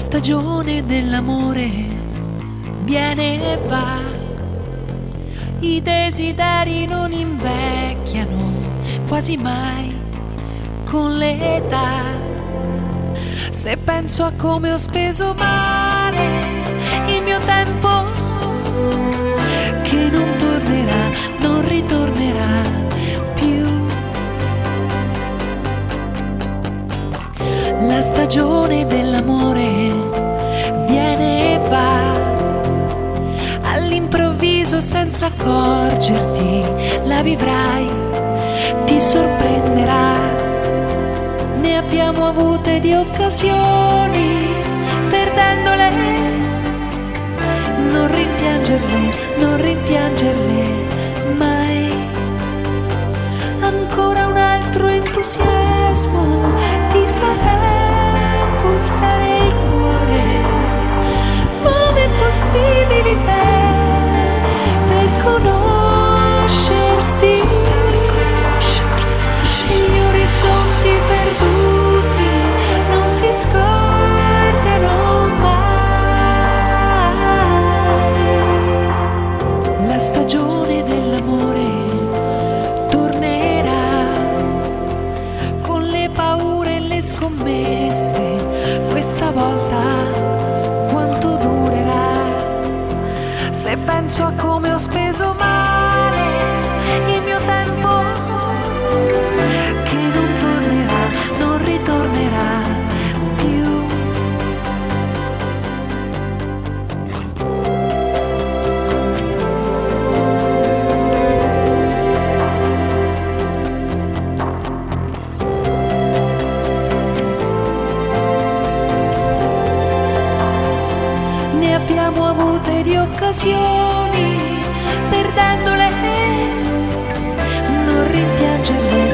stagione dell'amore viene e va, i desideri non invecchiano quasi mai con l'età. Se penso a come ho speso male il mio tempo, che non tornerà, non ritornerà più. La stagione dell'amore viene e va, all'improvviso senza accorgerti la vivrai, ti sorprenderà. Ne abbiamo avute di occasioni, perdendole, non rimpiangerle mai. Ancora un altro entusiasmo ti farà pulsare il cuore, nuove possibilità per conoscersi, e gli orizzonti perduti non si scordano mai. La stagione dell'amore tornerà con le paure e le scommesse, questa volta quanto durerà? Se penso a come ho speso male il mio tempo, che non tornerà, non ritornerà più. Ne abbiamo avute di occasioni, perdendole, non rimpiangerle